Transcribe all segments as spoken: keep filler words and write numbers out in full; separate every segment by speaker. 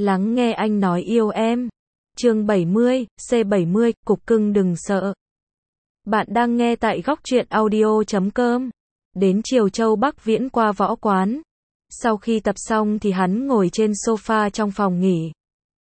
Speaker 1: Lắng nghe anh nói yêu em. Chương bảy mươi, C bảy mươi, cục cưng đừng sợ. Bạn đang nghe tại góc truyện audio chấm com. Đến chiều Châu Bắc Viễn qua võ quán. Sau khi tập xong thì hắn ngồi trên sofa trong phòng nghỉ.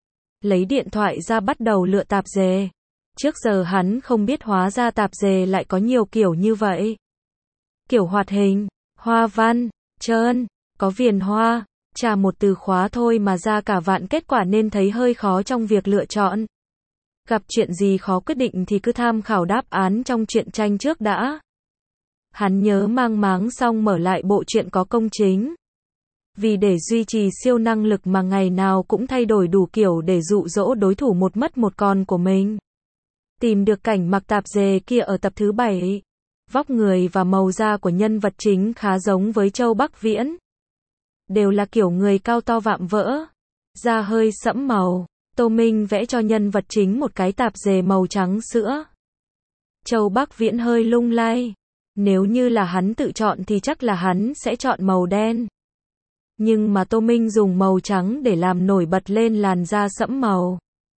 Speaker 1: Lấy điện thoại ra bắt đầu lựa tạp dề. Trước giờ hắn không biết hóa ra tạp dề lại có nhiều kiểu như vậy. Kiểu hoạt hình, hoa văn, trơn, có viền hoa. Chà một từ khóa thôi mà ra cả vạn kết quả nên thấy hơi khó trong việc lựa chọn. Gặp chuyện gì khó quyết định thì cứ tham khảo đáp án trong truyện tranh trước đã. Hắn nhớ mang máng xong mở lại bộ truyện có công chính. Vì để duy trì siêu năng lực mà ngày nào cũng thay đổi đủ kiểu để dụ dỗ đối thủ một mất một còn của mình. Tìm được cảnh mặc tạp dề kia ở tập thứ bảy. Vóc người và màu da của nhân vật chính khá giống với Châu Bắc Viễn. Đều là kiểu người cao to vạm vỡ, da hơi sẫm màu. Tô Minh vẽ cho nhân vật chính một cái tạp dề màu trắng sữa. Châu Bắc Viễn hơi lung lay. Nếu như là hắn tự chọn thì chắc là hắn sẽ chọn màu đen. Nhưng mà Tô Minh dùng màu trắng để làm nổi bật lên làn da sẫm màu.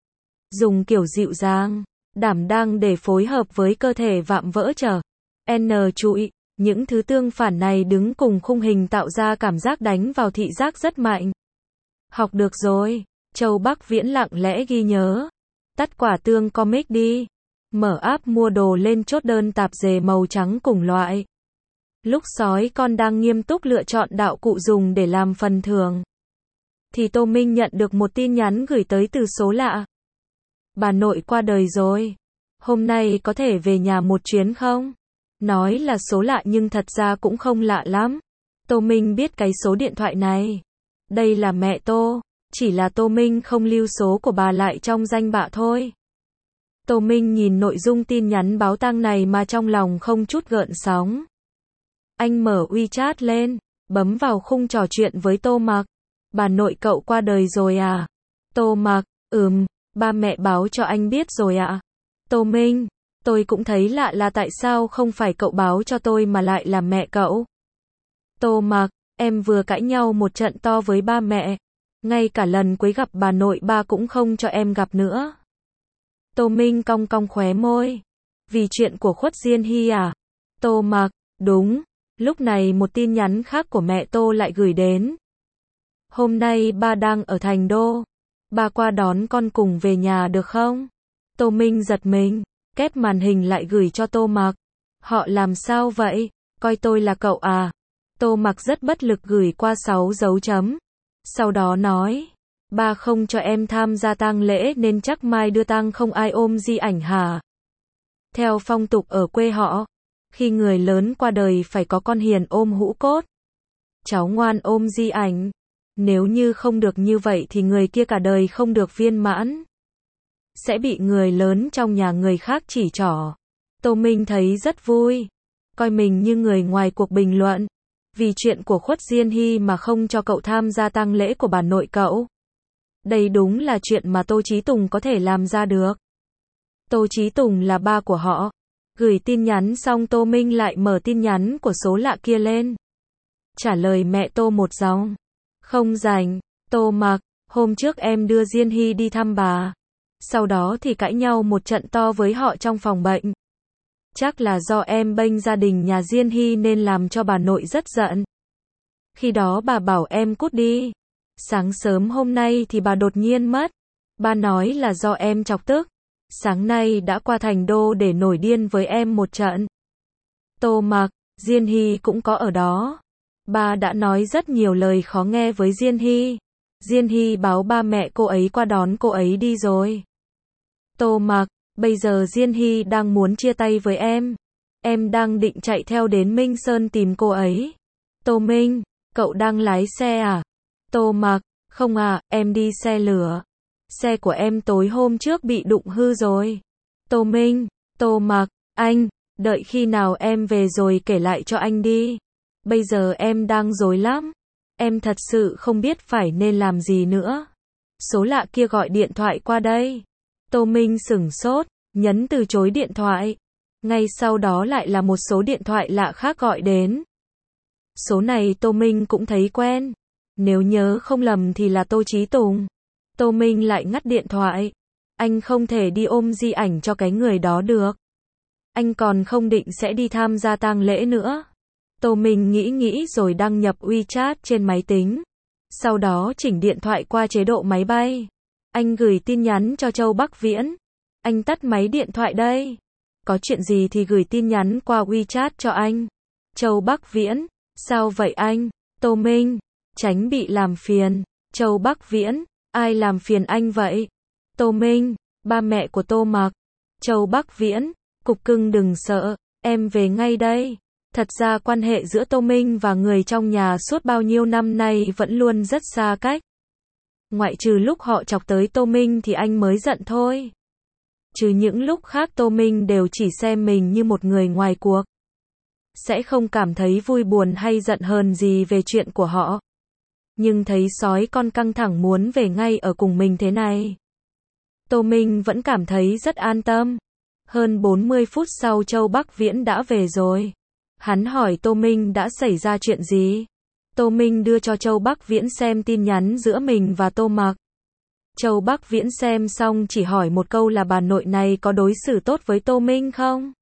Speaker 1: Dùng kiểu dịu dàng, đảm đang để phối hợp với cơ thể vạm vỡ trở. N trụi. Những thứ tương phản này đứng cùng khung hình tạo ra cảm giác đánh vào thị giác rất mạnh. Học được rồi. Châu Bắc Viễn lặng lẽ ghi nhớ. Tắt quả tương comic đi. Mở app mua đồ lên chốt đơn tạp dề màu trắng cùng loại. Lúc sói con đang nghiêm túc lựa chọn đạo cụ dùng để làm phần thưởng. Thì Tô Minh nhận được một tin nhắn gửi tới từ số lạ. Bà nội qua đời rồi. Hôm nay có thể về nhà một chuyến không? Nói là số lạ nhưng thật ra cũng không lạ lắm. Tô Minh biết cái số điện thoại này. Đây là mẹ Tô. Chỉ là Tô Minh không lưu số của bà lại trong danh bạ thôi. Tô Minh nhìn nội dung tin nhắn báo tang này mà trong lòng không chút gợn sóng. Anh mở WeChat lên, bấm vào khung trò chuyện với Tô Mặc. Bà nội cậu qua đời rồi à? Tô Mặc, ừm, ba mẹ báo cho anh biết rồi ạ. Tô Minh, tôi cũng thấy lạ là tại sao không phải cậu báo cho tôi mà lại là mẹ cậu. Tô Mặc, em vừa cãi nhau một trận to với ba mẹ. Ngay cả lần cuối gặp bà nội ba cũng không cho em gặp nữa. Tô Minh cong cong khóe môi. Vì chuyện của Khuất Diên Hy à? Tô Mặc, đúng. Lúc này một tin nhắn khác của mẹ Tô lại gửi đến. Hôm nay ba đang ở Thành Đô. Ba qua đón con cùng về nhà được không? Tô Minh giật mình. Kép màn hình lại gửi cho Tô Mặc. Họ làm sao vậy? Coi tôi là cậu à? Tô Mặc rất bất lực gửi qua sáu dấu chấm. Sau đó nói. Ba không cho em tham gia tang lễ nên chắc mai đưa tang không ai ôm di ảnh hả? Theo phong tục ở quê họ, khi người lớn qua đời phải có con hiền ôm hũ cốt. Cháu ngoan ôm di ảnh. Nếu như không được như vậy thì người kia cả đời không được viên mãn. Sẽ bị người lớn trong nhà người khác chỉ trỏ. Tô Minh thấy rất vui. Coi mình như người ngoài cuộc bình luận. Vì chuyện của Khuất Diên Hy mà không cho cậu tham gia tang lễ của bà nội cậu. Đây đúng là chuyện mà Tô Chí Tùng có thể làm ra được. Tô Chí Tùng là ba của họ. Gửi tin nhắn xong Tô Minh lại mở tin nhắn của số lạ kia lên. Trả lời mẹ Tô một dòng. Không rảnh. Tô Mặc, hôm trước em đưa Diên Hy đi thăm bà. Sau đó thì cãi nhau một trận to với họ trong phòng bệnh. Chắc là do em bênh gia đình nhà Diên Hy nên làm cho bà nội rất giận. Khi đó bà bảo em cút đi. Sáng sớm hôm nay thì bà đột nhiên mất. Ba nói là do em chọc tức. Sáng nay đã qua Thành Đô để nổi điên với em một trận. Tô Mặc, Diên Hy cũng có ở đó. Ba đã nói rất nhiều lời khó nghe với Diên Hy. Diên Hy báo ba mẹ cô ấy qua đón cô ấy đi rồi. Tô Mặc, bây giờ Diên Hy đang muốn chia tay với em. Em đang định chạy theo đến Minh Sơn tìm cô ấy. Tô Minh, cậu đang lái xe à? Tô Mặc, không à, em đi xe lửa. Xe của em tối hôm trước bị đụng hư rồi. Tô Minh, Tô Mặc, anh, đợi khi nào em về rồi kể lại cho anh đi. Bây giờ em đang rối lắm. Em thật sự không biết phải nên làm gì nữa. Số lạ kia gọi điện thoại qua đây. Tô Minh sửng sốt, nhấn từ chối điện thoại. Ngay sau đó lại là một số điện thoại lạ khác gọi đến. Số này Tô Minh cũng thấy quen. Nếu nhớ không lầm thì là Tô Chí Tùng. Tô Minh lại ngắt điện thoại. Anh không thể đi ôm di ảnh cho cái người đó được. Anh còn không định sẽ đi tham gia tang lễ nữa. Tô Minh nghĩ nghĩ rồi đăng nhập WeChat trên máy tính. Sau đó chỉnh điện thoại qua chế độ máy bay. Anh gửi tin nhắn cho Châu Bắc Viễn. Anh tắt máy điện thoại đây. Có chuyện gì thì gửi tin nhắn qua WeChat cho anh. Châu Bắc Viễn. Sao vậy anh? Tô Minh. Tránh bị làm phiền. Châu Bắc Viễn. Ai làm phiền anh vậy? Tô Minh. Ba mẹ của Tô Mặc. Châu Bắc Viễn. Cục cưng đừng sợ. Em về ngay đây. Thật ra quan hệ giữa Tô Minh và người trong nhà suốt bao nhiêu năm nay vẫn luôn rất xa cách. Ngoại trừ lúc họ chọc tới Tô Minh thì anh mới giận thôi. Trừ những lúc khác Tô Minh đều chỉ xem mình như một người ngoài cuộc. Sẽ không cảm thấy vui buồn hay giận hờn gì về chuyện của họ. Nhưng thấy sói con căng thẳng muốn về ngay ở cùng mình thế này. Tô Minh vẫn cảm thấy rất an tâm. Hơn bốn mươi phút sau Châu Bắc Viễn đã về rồi. Hắn hỏi Tô Minh đã xảy ra chuyện gì. Tô Minh đưa cho Châu Bắc Viễn xem tin nhắn giữa mình và Tô Mặc. Châu Bắc Viễn xem xong chỉ hỏi một câu là bà nội này có đối xử tốt với Tô Minh không?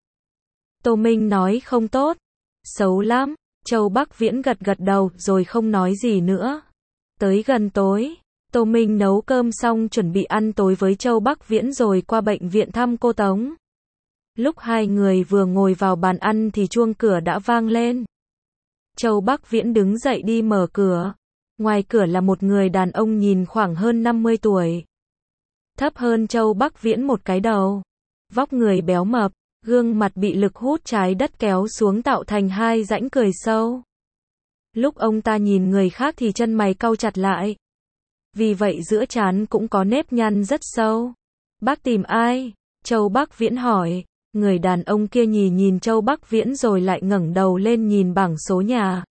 Speaker 1: Tô Minh nói không tốt. Xấu lắm. Châu Bắc Viễn gật gật đầu rồi không nói gì nữa. Tới gần tối, Tô Minh nấu cơm xong chuẩn bị ăn tối với Châu Bắc Viễn rồi qua bệnh viện thăm cô Tống. Lúc hai người vừa ngồi vào bàn ăn thì chuông cửa đã vang lên. Châu Bắc Viễn đứng dậy đi mở cửa. Ngoài cửa là một người đàn ông nhìn khoảng hơn năm mươi tuổi. Thấp hơn Châu Bắc Viễn một cái đầu. Vóc người béo mập, gương mặt bị lực hút trái đất kéo xuống tạo thành hai rãnh cười sâu. Lúc ông ta nhìn người khác thì chân mày cau chặt lại. Vì vậy giữa trán cũng có nếp nhăn rất sâu. Bác tìm ai? Châu Bắc Viễn hỏi. Người đàn ông kia nhìn nhìn Châu Bắc Viễn rồi lại ngẩng đầu lên nhìn bảng số nhà.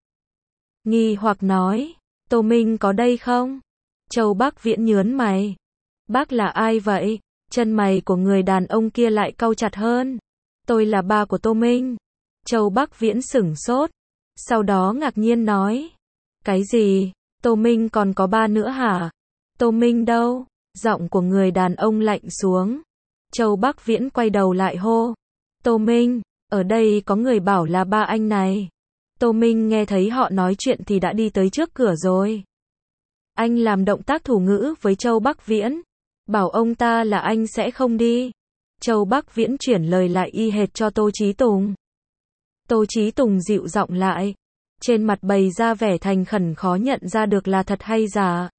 Speaker 1: Nghi hoặc nói. Tô Minh có đây không? Châu Bắc Viễn nhớn mày. Bác là ai vậy? Chân mày của người đàn ông kia lại cau chặt hơn. Tôi là ba của Tô Minh. Châu Bắc Viễn sửng sốt. Sau đó ngạc nhiên nói. Cái gì? Tô Minh còn có ba nữa hả? Tô Minh đâu? Giọng của người đàn ông lạnh xuống. Châu Bắc Viễn quay đầu lại hô. Tô Minh, ở đây có người bảo là ba anh này. Tô Minh nghe thấy họ nói chuyện thì đã đi tới trước cửa rồi. Anh làm động tác thủ ngữ với Châu Bắc Viễn. Bảo ông ta là anh sẽ không đi. Châu Bắc Viễn chuyển lời lại y hệt cho Tô Chí Tùng. Tô Chí Tùng dịu giọng lại. Trên mặt bày ra vẻ thành khẩn khó nhận ra được là thật hay giả.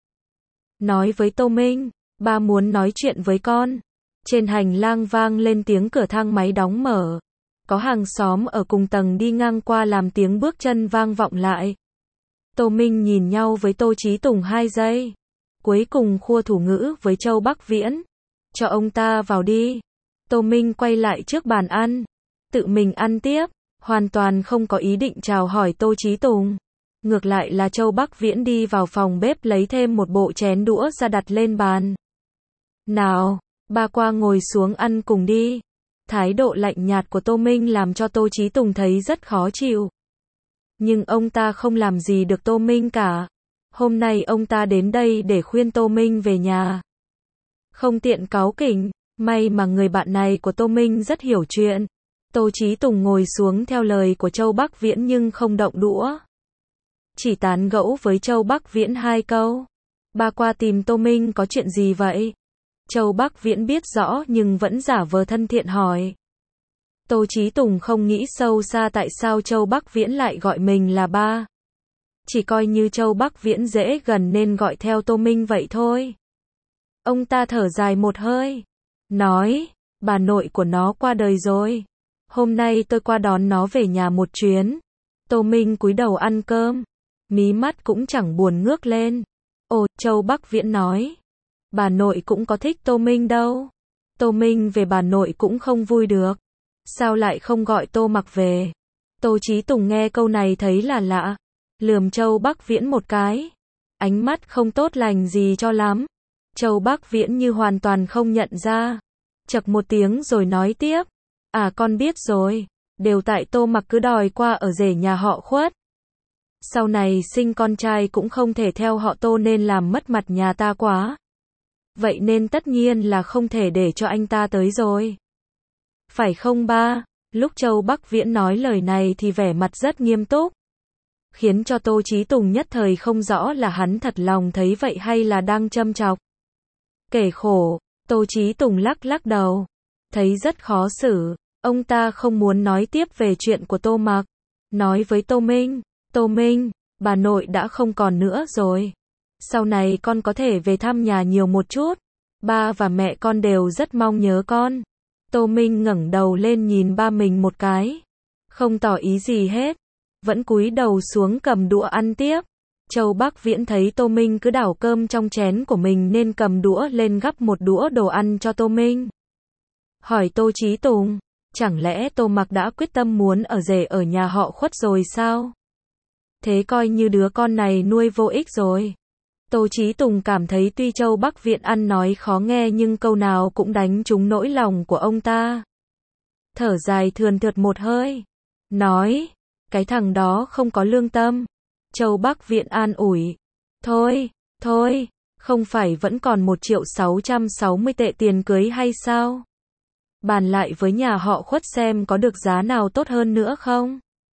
Speaker 1: Nói với Tô Minh, ba muốn nói chuyện với con. Trên hành lang vang lên tiếng cửa thang máy đóng mở. Có hàng xóm ở cùng tầng đi ngang qua làm tiếng bước chân vang vọng lại. Tô Minh nhìn nhau với Tô Chí Tùng hai giây. Cuối cùng khua thủ ngữ với Châu Bắc Viễn. Cho ông ta vào đi. Tô Minh quay lại trước bàn ăn. Tự mình ăn tiếp. Hoàn toàn không có ý định chào hỏi Tô Chí Tùng. Ngược lại là Châu Bắc Viễn đi vào phòng bếp lấy thêm một bộ chén đũa ra đặt lên bàn. Nào, ba qua ngồi xuống ăn cùng đi. Thái độ lạnh nhạt của Tô Minh làm cho Tô Chí Tùng thấy rất khó chịu. Nhưng ông ta không làm gì được Tô Minh cả. Hôm nay ông ta đến đây để khuyên Tô Minh về nhà. Không tiện cáu kỉnh, may mà người bạn này của Tô Minh rất hiểu chuyện. Tô Chí Tùng ngồi xuống theo lời của Châu Bắc Viễn nhưng không động đũa. Chỉ tán gẫu với Châu Bắc Viễn hai câu. Ba qua tìm Tô Minh có chuyện gì vậy? Châu Bắc Viễn biết rõ nhưng vẫn giả vờ thân thiện hỏi. Tô Chí Tùng không nghĩ sâu xa tại sao Châu Bắc Viễn lại gọi mình là ba. Chỉ coi như Châu Bắc Viễn dễ gần nên gọi theo Tô Minh vậy thôi. Ông ta thở dài một hơi. Nói, bà nội của nó qua đời rồi. Hôm nay tôi qua đón nó về nhà một chuyến. Tô Minh cúi đầu ăn cơm. Mí mắt cũng chẳng buồn ngước lên. Ồ, Châu Bắc Viễn nói. Bà nội cũng có thích Tô Minh đâu. Tô Minh về bà nội cũng không vui được. Sao lại không gọi Tô Mặc về? Tô Chí Tùng nghe câu này thấy là lạ. Lườm Châu Bắc Viễn một cái. Ánh mắt không tốt lành gì cho lắm. Châu Bắc Viễn như hoàn toàn không nhận ra. Chậc một tiếng rồi nói tiếp. À con biết rồi. Đều tại Tô Mặc cứ đòi qua ở rể nhà họ Khuất. Sau này sinh con trai cũng không thể theo họ Tô nên làm mất mặt nhà ta quá. Vậy nên tất nhiên là không thể để cho anh ta tới rồi. Phải không ba? Lúc Châu Bắc Viễn nói lời này thì vẻ mặt rất nghiêm túc, khiến cho Tô Chí Tùng nhất thời không rõ là hắn thật lòng thấy vậy hay là đang châm chọc. Kể khổ, Tô Chí Tùng lắc lắc đầu, thấy rất khó xử, ông ta không muốn nói tiếp về chuyện của Tô Mặc, nói với Tô Minh, Tô Minh, bà nội đã không còn nữa rồi. Sau này con có thể về thăm nhà nhiều một chút, ba và mẹ con đều rất mong nhớ con. Tô Minh ngẩng đầu lên nhìn ba mình một cái, không tỏ ý gì hết, vẫn cúi đầu xuống cầm đũa ăn tiếp. Châu Bắc Viễn thấy Tô Minh cứ đảo cơm trong chén của mình nên cầm đũa lên gắp một đũa đồ ăn cho Tô Minh. Hỏi Tô Chí Tùng, chẳng lẽ Tô Mặc đã quyết tâm muốn ở rể ở nhà họ Khuất rồi sao? Thế coi như đứa con này nuôi vô ích rồi. Tô Chí Tùng cảm thấy tuy Châu Bắc Viễn ăn nói khó nghe nhưng câu nào cũng đánh trúng nỗi lòng của ông ta. Thở dài thườn thượt một hơi, nói, cái thằng đó không có lương tâm. Châu Bắc Viễn an ủi, thôi, thôi, không phải vẫn còn một triệu sáu trăm sáu mươi tệ tiền cưới hay sao? Bàn lại với nhà họ Khuất xem có được giá nào tốt hơn nữa không?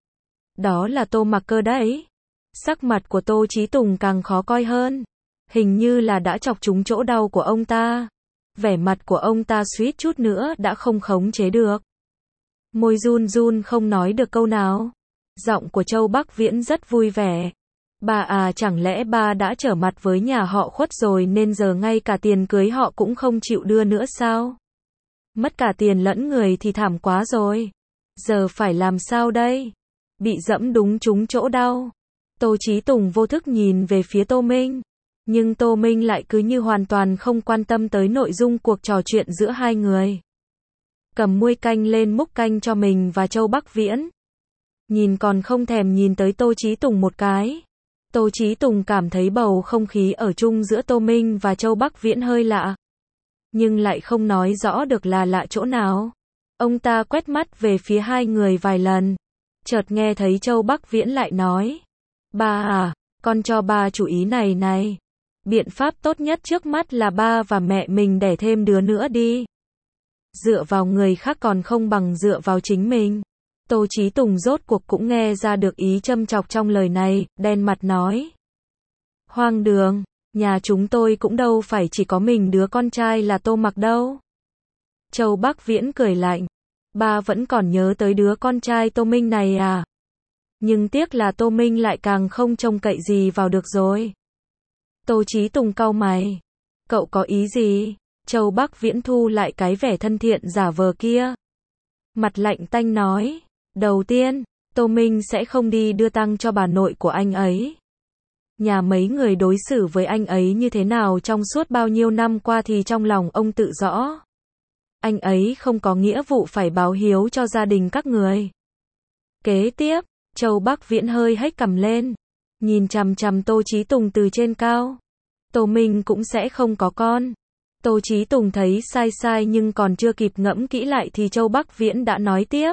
Speaker 1: Đó là Tô Mặc cơ đấy. Sắc mặt của Tô Chí Tùng càng khó coi hơn, hình như là đã chọc trúng chỗ đau của ông ta. Vẻ mặt của ông ta suýt chút nữa đã không khống chế được, môi run run không nói được câu nào. Giọng của Châu Bắc Viễn rất vui vẻ. Bà à, chẳng lẽ ba đã trở mặt với nhà họ Khuất rồi nên giờ ngay cả tiền cưới họ cũng không chịu đưa nữa sao? Mất cả tiền lẫn người thì thảm quá rồi. Giờ phải làm sao đây? Bị dẫm đúng trúng chỗ đau. Tô Chí Tùng vô thức nhìn về phía Tô Minh, nhưng Tô Minh lại cứ như hoàn toàn không quan tâm tới nội dung cuộc trò chuyện giữa hai người. Cầm muôi canh lên múc canh cho mình và Châu Bắc Viễn. Nhìn còn không thèm nhìn tới Tô Chí Tùng một cái. Tô Chí Tùng cảm thấy bầu không khí ở chung giữa Tô Minh và Châu Bắc Viễn hơi lạ, nhưng lại không nói rõ được là lạ chỗ nào. Ông ta quét mắt về phía hai người vài lần, chợt nghe thấy Châu Bắc Viễn lại nói, ba à, con cho ba chủ ý này này. Biện pháp tốt nhất trước mắt là ba và mẹ mình đẻ thêm đứa nữa đi. Dựa vào người khác còn không bằng dựa vào chính mình. Tô Chí Tùng rốt cuộc cũng nghe ra được ý châm chọc trong lời này, đen mặt nói, hoang đường, nhà chúng tôi cũng đâu phải chỉ có mình đứa con trai là Tô Mặc đâu. Châu Bắc Viễn cười lạnh, ba vẫn còn nhớ tới đứa con trai Tô Minh này à? Nhưng tiếc là Tô Minh lại càng không trông cậy gì vào được rồi. Tô Chí Tùng cau mày, cậu có ý gì? Châu Bắc Viễn thu lại cái vẻ thân thiện giả vờ kia, mặt lạnh tanh nói, đầu tiên, Tô Minh sẽ không đi đưa tăng cho bà nội của anh ấy. Nhà mấy người đối xử với anh ấy như thế nào trong suốt bao nhiêu năm qua thì trong lòng ông tự rõ. Anh ấy không có nghĩa vụ phải báo hiếu cho gia đình các người. Kế tiếp, Châu Bắc Viễn hơi hếch cằm lên, nhìn chằm chằm Tô Chí Tùng từ trên cao. Tô Minh cũng sẽ không có con. Tô Chí Tùng thấy sai sai nhưng còn chưa kịp ngẫm kỹ lại thì Châu Bắc Viễn đã nói tiếp.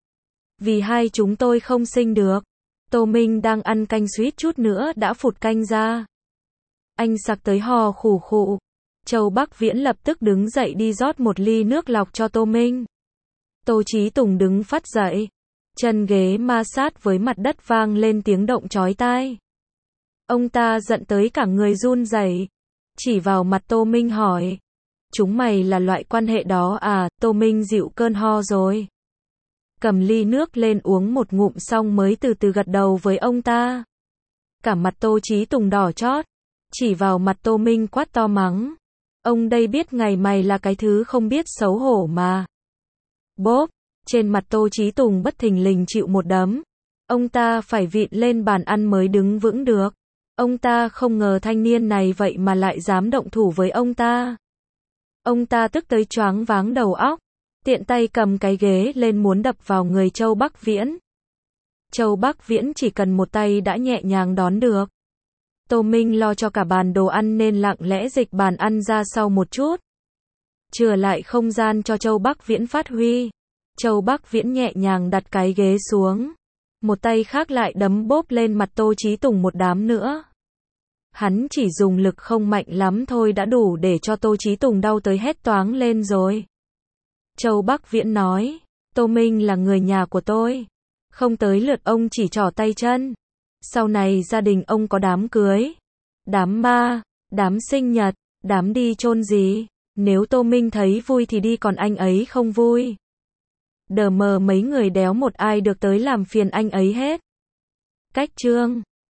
Speaker 1: Vì hai chúng tôi không sinh được. Tô Minh đang ăn canh suýt chút nữa đã phụt canh ra. Anh sặc tới hò khủ khụ. Châu Bắc Viễn lập tức đứng dậy đi rót một ly nước lọc cho Tô Minh. Tô Chí Tùng đứng phắt dậy, chân ghế ma sát với mặt đất vang lên tiếng động chói tai. Ông ta giận tới cả người run rẩy, chỉ vào mặt Tô Minh hỏi, chúng mày là loại quan hệ đó à? Tô Minh dịu cơn ho rồi, cầm ly nước lên uống một ngụm xong mới từ từ gật đầu với ông ta. Cả mặt Tô Chí Tùng đỏ chót, chỉ vào mặt Tô Minh quát to mắng, ông đây biết ngày mày là cái thứ không biết xấu hổ mà. Bốp, trên mặt Tô Chí Tùng bất thình lình chịu một đấm. Ông ta phải vịn lên bàn ăn mới đứng vững được. Ông ta không ngờ thanh niên này vậy mà lại dám động thủ với ông ta. Ông ta tức tới choáng váng đầu óc, tiện tay cầm cái ghế lên muốn đập vào người Châu Bắc Viễn. Châu Bắc Viễn chỉ cần một tay đã nhẹ nhàng đón được. Tô Minh lo cho cả bàn đồ ăn nên lặng lẽ dịch bàn ăn ra sau một chút, chừa lại không gian cho Châu Bắc Viễn phát huy. Châu Bắc Viễn nhẹ nhàng đặt cái ghế xuống, một tay khác lại đấm bốp lên mặt Tô Chí Tùng một đám nữa. Hắn chỉ dùng lực không mạnh lắm thôi đã đủ để cho Tô Chí Tùng đau tới hét toáng lên rồi. Châu Bắc Viễn nói, Tô Minh là người nhà của tôi. Không tới lượt ông chỉ trỏ tay chân. Sau này gia đình ông có đám cưới, đám ma, đám sinh nhật, đám đi chôn gì. Nếu Tô Minh thấy vui thì đi còn anh ấy không vui. Đờ mờ mấy người đéo một ai được tới làm phiền anh ấy hết. Cách chương